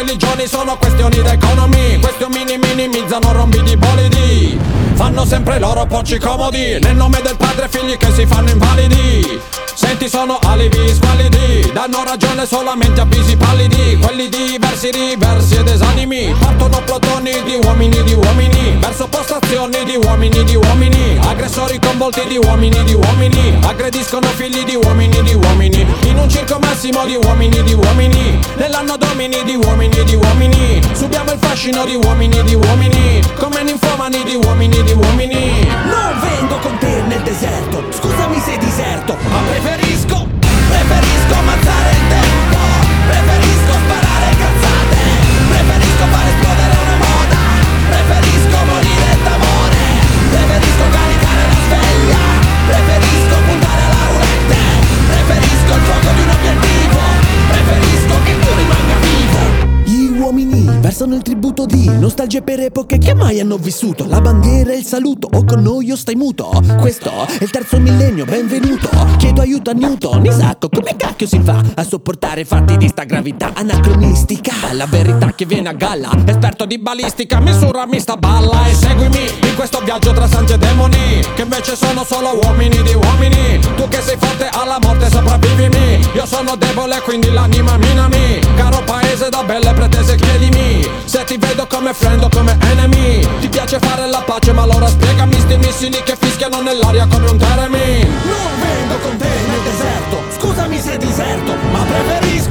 religioni, sono questioni d'economia. Questi omini minimizzano rombi di bolidi, fanno sempre i loro porci comodi, nel nome del padre figli che si fanno invalidi. Senti, sono alibi squallidi, danno ragione solamente a visi pallidi. Quelli diversi, riversi ed esanimi, partono plotoni di uomini verso postazioni di uomini, aggressori con volti di uomini, aggrediscono figli di uomini, in un circo massimo di uomini, nell'anno domini di uomini, subiamo il fascino di uomini, come ninfomani di uomini. Non vengo con te nel deserto, scusami se diserto, ma preferisco ammazzare il tempo, preferisco sparare cazzate, preferisco far esplodere una moda, preferisco morire d'amore, preferisco caricare la sveglia, preferisco puntare alla roulette, preferisco il fuoco di un obiettivo, preferisco che tu rimanga vivo. Gli uomini versano il tributo di nostalgie per epoche che mai hanno vissuto. La bandiera e il saluto, o con noi o stai muto. Questo è il terzo millennio, benvenuto. Chiedo aiuto a Newton, Isacco, come cacchio si fa a sopportare fatti di sta gravità anacronistica? La verità che viene a galla, esperto di balistica, misurami sta balla e seguimi in questo viaggio tra santi e demoni, che invece sono solo uomini di uomini. Tu che sei forte alla morte sopravvivimi, io sono debole quindi l'anima minami. Caro paese da belle pretese chiedimi, se ti vedo come friend o come enemy. Ti piace fare la pace ma allora spiegami sti missili che fischiano nell'aria come un Jeremy. Non vengo con te nel deserto, scusami se diserto, ma preferisco